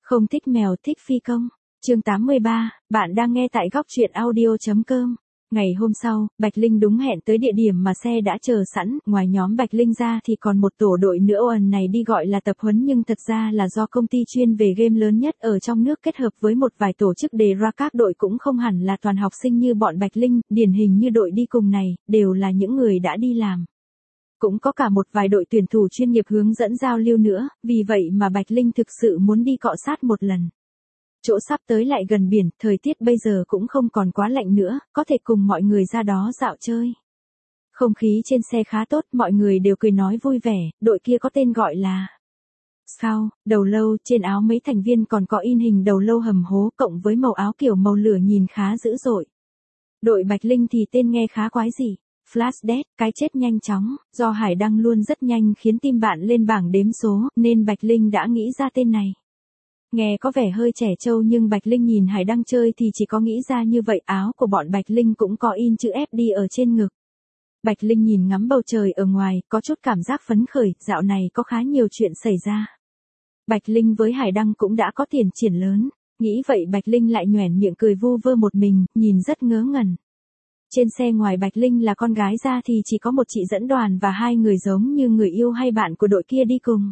Không thích mèo thích phi công. Chương 83, bạn đang nghe tại góc truyện audio.com. Ngày hôm sau, Bạch Linh đúng hẹn tới địa điểm mà xe đã chờ sẵn, ngoài nhóm Bạch Linh ra thì còn một tổ đội nữa này đi gọi là tập huấn nhưng thật ra là do công ty chuyên về game lớn nhất ở trong nước kết hợp với một vài tổ chức đề ra, các đội cũng không hẳn là toàn học sinh như bọn Bạch Linh, điển hình như đội đi cùng này, đều là những người đã đi làm. Cũng có cả một vài đội tuyển thủ chuyên nghiệp hướng dẫn giao lưu nữa, vì vậy mà Bạch Linh thực sự muốn đi cọ sát một lần. Chỗ sắp tới lại gần biển, thời tiết bây giờ cũng không còn quá lạnh nữa, có thể cùng mọi người ra đó dạo chơi. Không khí trên xe khá tốt, mọi người đều cười nói vui vẻ, đội kia có tên gọi là Scout, đầu lâu, trên áo mấy thành viên còn có in hình đầu lâu hầm hố cộng với màu áo kiểu màu lửa nhìn khá dữ dội. Đội Bạch Linh thì tên nghe khá quái dị. Flash Death, cái chết nhanh chóng, do hải đăng luôn rất nhanh khiến tim bạn lên bảng đếm số, nên Bạch Linh đã nghĩ ra tên này. Nghe có vẻ hơi trẻ trâu nhưng Bạch Linh nhìn hải đăng chơi thì chỉ có nghĩ ra như vậy, áo của bọn Bạch Linh cũng có in chữ FD ở trên ngực. Bạch Linh nhìn ngắm bầu trời ở ngoài, có chút cảm giác phấn khởi, dạo này có khá nhiều chuyện xảy ra. Bạch Linh với hải đăng cũng đã có tiền triển lớn, nghĩ vậy Bạch Linh lại nhoẻn miệng cười vu vơ một mình, nhìn rất ngớ ngẩn. Trên xe ngoài Bạch Linh là con gái ra thì chỉ có một chị dẫn đoàn và hai người giống như người yêu hay bạn của đội kia đi cùng.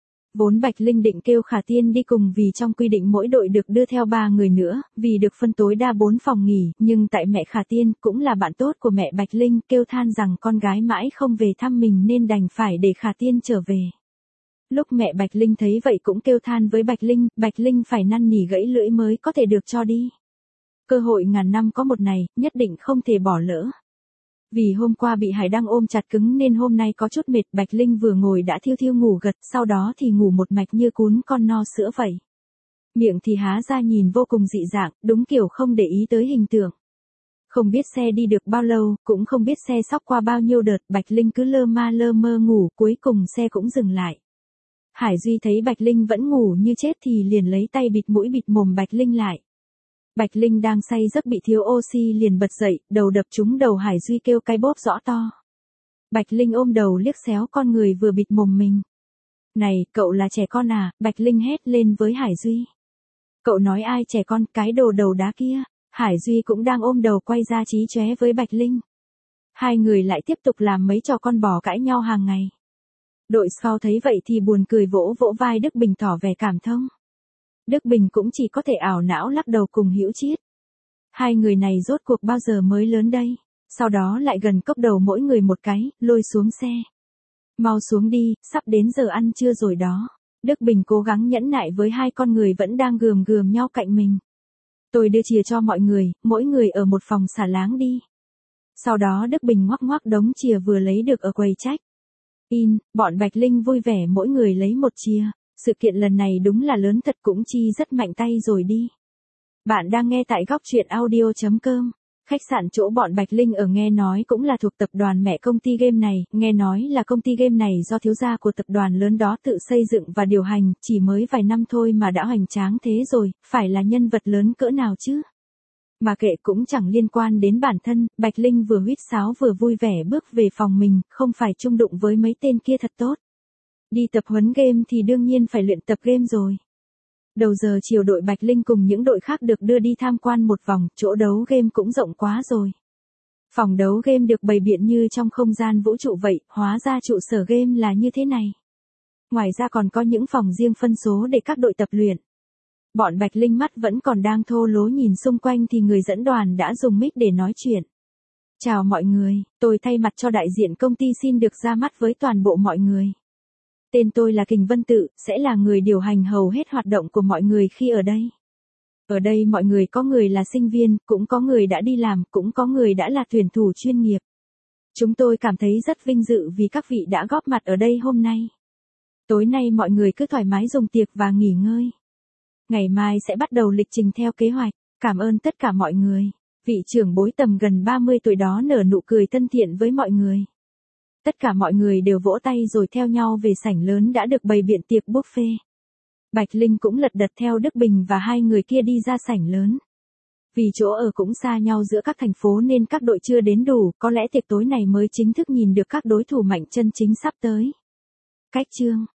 Vốn Bạch Linh định kêu Khả Tiên đi cùng vì trong quy định mỗi đội được đưa theo 3 người nữa, vì được phân tối đa 4 phòng nghỉ, nhưng tại mẹ Khả Tiên cũng là bạn tốt của mẹ Bạch Linh kêu than rằng con gái mãi không về thăm mình nên đành phải để Khả Tiên trở về. Lúc mẹ Bạch Linh thấy vậy cũng kêu than với Bạch Linh phải năn nỉ gãy lưỡi mới có thể được cho đi. Cơ hội ngàn năm có một này, nhất định không thể bỏ lỡ. Vì hôm qua bị hải đăng ôm chặt cứng nên hôm nay có chút mệt, Bạch Linh vừa ngồi đã thiêu thiêu ngủ gật, sau đó thì ngủ một mạch như cún con no sữa vậy. Miệng thì há ra nhìn vô cùng dị dạng, đúng kiểu không để ý tới hình tượng. Không biết xe đi được bao lâu, cũng không biết xe xóc qua bao nhiêu đợt, Bạch Linh cứ lơ mơ ngủ, cuối cùng xe cũng dừng lại. Hải Duy thấy Bạch Linh vẫn ngủ như chết thì liền lấy tay bịt mũi bịt mồm Bạch Linh lại. Bạch Linh đang say giấc bị thiếu oxy liền bật dậy, đầu đập trúng đầu Hải Duy kêu cái bóp rõ to. Bạch Linh ôm đầu liếc xéo con người vừa bịt mồm mình. Này, cậu là trẻ con à, Bạch Linh hét lên với Hải Duy. Cậu nói ai trẻ con, cái đồ đầu đá kia. Hải Duy cũng đang ôm đầu quay ra chí chóe với Bạch Linh. Hai người lại tiếp tục làm mấy trò con bò cãi nhau hàng ngày. Đội Scout thấy vậy thì buồn cười vỗ vai Đức Bình tỏ vẻ cảm thông. Đức Bình cũng chỉ có thể ảo não lắc đầu cùng Hữu Chiết. Hai người này rốt cuộc bao giờ mới lớn đây? Sau đó lại gần cốc đầu mỗi người một cái, lôi xuống xe. Mau xuống đi, sắp đến giờ ăn trưa rồi đó. Đức Bình cố gắng nhẫn nại với hai con người vẫn đang gườm nhau cạnh mình. Tôi đưa chìa cho mọi người, mỗi người ở một phòng xả láng đi. Sau đó Đức Bình ngoắc đống chìa vừa lấy được ở quầy trách. Bọn Bạch Linh vui vẻ mỗi người lấy một chìa. Sự kiện lần này đúng là lớn thật, cũng chi rất mạnh tay rồi đi. Bạn đang nghe tại góc truyện audio.com. Khách sạn chỗ bọn Bạch Linh ở nghe nói cũng là thuộc tập đoàn mẹ công ty game này, nghe nói là công ty game này do thiếu gia của tập đoàn lớn đó tự xây dựng và điều hành, chỉ mới vài năm thôi mà đã hoành tráng thế rồi, phải là nhân vật lớn cỡ nào chứ. Mà kệ cũng chẳng liên quan đến bản thân, Bạch Linh vừa huýt sáo vừa vui vẻ bước về phòng mình, không phải chung đụng với mấy tên kia thật tốt. Đi tập huấn game thì đương nhiên phải luyện tập game rồi. Đầu giờ chiều đội Bạch Linh cùng những đội khác được đưa đi tham quan một vòng, chỗ đấu game cũng rộng quá rồi. Phòng đấu game được bày biện như trong không gian vũ trụ vậy, hóa ra trụ sở game là như thế này. Ngoài ra còn có những phòng riêng phân số để các đội tập luyện. Bọn Bạch Linh mắt vẫn còn đang thô lố nhìn xung quanh thì người dẫn đoàn đã dùng mic để nói chuyện. Chào mọi người, tôi thay mặt cho đại diện công ty xin được ra mắt với toàn bộ mọi người. Tên tôi là Kình Vân Tự, sẽ là người điều hành hầu hết hoạt động của mọi người khi ở đây. Ở đây mọi người có người là sinh viên, cũng có người đã đi làm, cũng có người đã là tuyển thủ chuyên nghiệp. Chúng tôi cảm thấy rất vinh dự vì các vị đã góp mặt ở đây hôm nay. Tối nay mọi người cứ thoải mái dùng tiệc và nghỉ ngơi. Ngày mai sẽ bắt đầu lịch trình theo kế hoạch. Cảm ơn tất cả mọi người. Vị trưởng bối tầm gần 30 tuổi đó nở nụ cười thân thiện với mọi người. Tất cả mọi người đều vỗ tay rồi theo nhau về sảnh lớn đã được bày biện tiệc buffet. Bạch Linh cũng lật đật theo Đức Bình và hai người kia đi ra sảnh lớn. Vì chỗ ở cũng xa nhau giữa các thành phố nên các đội chưa đến đủ, có lẽ tiệc tối này mới chính thức nhìn được các đối thủ mạnh chân chính sắp tới. Cách chương